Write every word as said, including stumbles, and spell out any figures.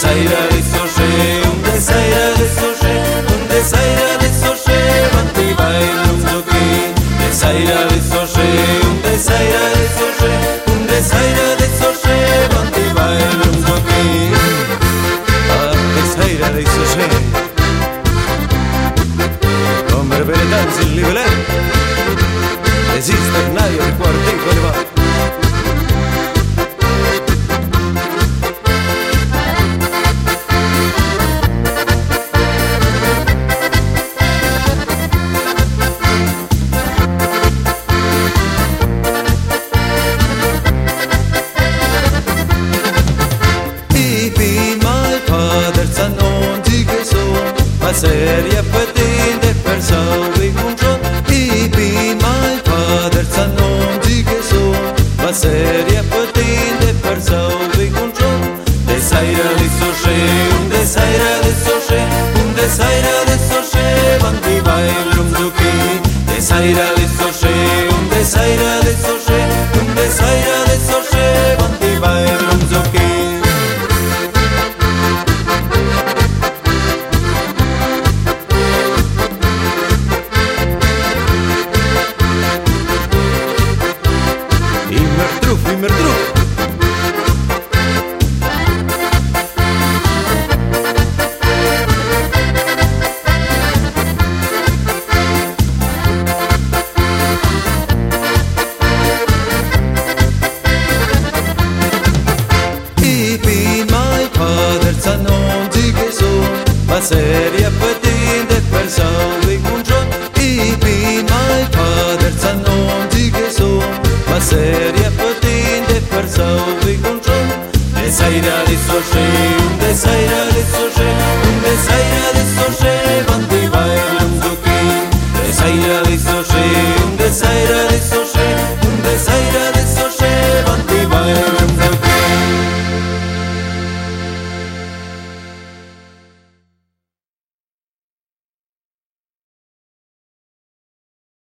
sairá de soche, unde sairá de soche, unde sairá de soche, vanti vai lunzoki. De sairá de soche, unde sairá de soche, unde sairá de soche, vanti vai lunzoki. Ah, de sairá de soche. Kommer väl dansen livele. Esiste nadie de cuarteto de va. Seria petit de persau vi control I bin my father san non di che so ma seria petit de persau vi control de saira de soche unde saira de soche unde saira de soche vanti vai lunzuki de saira de soche unde saira de soche unde saira de soche vanti vai lunzuki. Seria